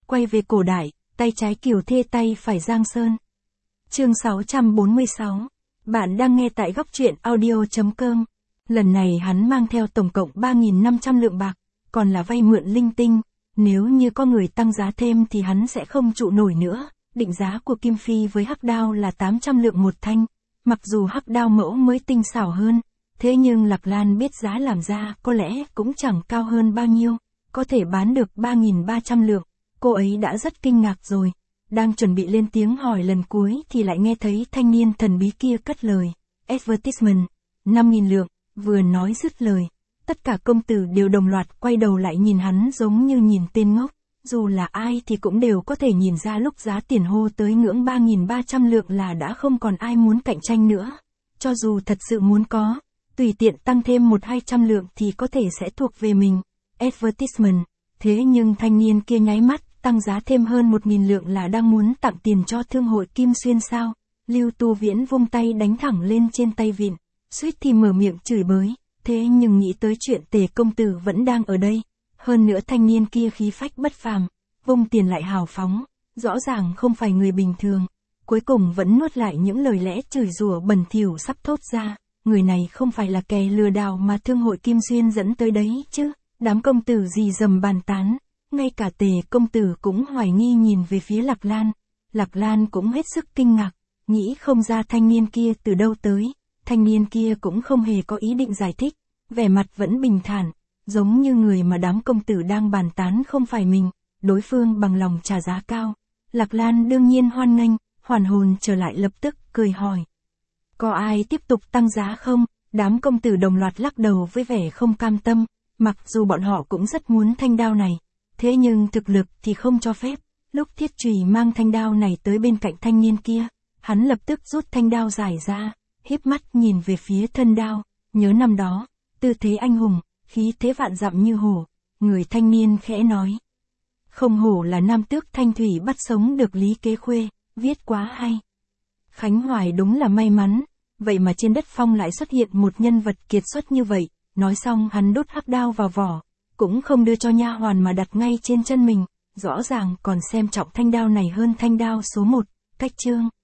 quay về cổ đại, tay trái Kiều Thê tay phải Giang Sơn. Chương 646. Bạn đang nghe tại góc truyện audio.com. Lần này hắn mang theo tổng cộng 3.500 lượng bạc, còn là vay mượn linh tinh. Nếu như có người tăng giá thêm thì hắn sẽ không trụ nổi nữa. Định giá của Kim Phi với hắc đao là 800 lượng một thanh. Mặc dù hắc đao mẫu mới tinh xảo hơn, thế nhưng Lạc Lan biết giá làm ra có lẽ cũng chẳng cao hơn bao nhiêu. Có thể bán được 3.300 lượng. Cô ấy đã rất kinh ngạc rồi. Đang chuẩn bị lên tiếng hỏi lần cuối thì lại nghe thấy thanh niên thần bí kia cất lời. Advertisement, 5.000 lượng. Vừa nói dứt lời, tất cả công tử đều đồng loạt quay đầu lại nhìn hắn giống như nhìn tên ngốc. Dù là ai thì cũng đều có thể nhìn ra lúc giá tiền hô tới ngưỡng 3.300 lượng là đã không còn ai muốn cạnh tranh nữa. Cho dù thật sự muốn có, tùy tiện tăng thêm 100-200 lượng thì có thể sẽ thuộc về mình. Advertisement. Thế nhưng thanh niên kia nháy mắt, tăng giá thêm hơn 1.000 lượng là đang muốn tặng tiền cho thương hội Kim Xuyên sao? Lưu Tu Viễn vung tay đánh thẳng lên trên tay vịn, suýt thì mở miệng chửi bới, thế nhưng nghĩ tới chuyện Tề công tử vẫn đang ở đây. Hơn nữa thanh niên kia khí phách bất phàm, vung tiền lại hào phóng, rõ ràng không phải người bình thường. Cuối cùng vẫn nuốt lại những lời lẽ chửi rủa bẩn thỉu sắp thốt ra, người này không phải là kẻ lừa đảo mà thương hội Kim Xuyên dẫn tới đấy chứ. Đám công tử rì rầm bàn tán, ngay cả Tề công tử cũng hoài nghi nhìn về phía Lạc Lan. Lạc Lan cũng hết sức kinh ngạc, nghĩ không ra thanh niên kia từ đâu tới. Thanh niên kia cũng không hề có ý định giải thích, vẻ mặt vẫn bình thản, giống như người mà đám công tử đang bàn tán không phải mình, đối phương bằng lòng trả giá cao. Lạc Lan đương nhiên hoan nghênh, hoàn hồn trở lại lập tức cười hỏi. Có ai tiếp tục tăng giá không? Đám công tử đồng loạt lắc đầu với vẻ không cam tâm, mặc dù bọn họ cũng rất muốn thanh đao này, thế nhưng thực lực thì không cho phép. Lúc Thiết Trùy mang thanh đao này tới bên cạnh thanh niên kia, hắn lập tức rút thanh đao dài ra, híp mắt nhìn về phía thân đao, nhớ năm đó, tư thế anh hùng, khí thế vạn dặm như hổ. Người thanh niên khẽ nói. Không hổ là nam tước Thanh Thủy bắt sống được Lý Kế Khuê, viết quá hay. Khánh Hoài đúng là may mắn, vậy mà trên đất phong lại xuất hiện một nhân vật kiệt xuất như vậy. Nói xong hắn đút hắc đao vào vỏ, cũng không đưa cho nha hoàn mà đặt ngay trên chân mình, rõ ràng còn xem trọng thanh đao này hơn thanh đao số 1. Cách chương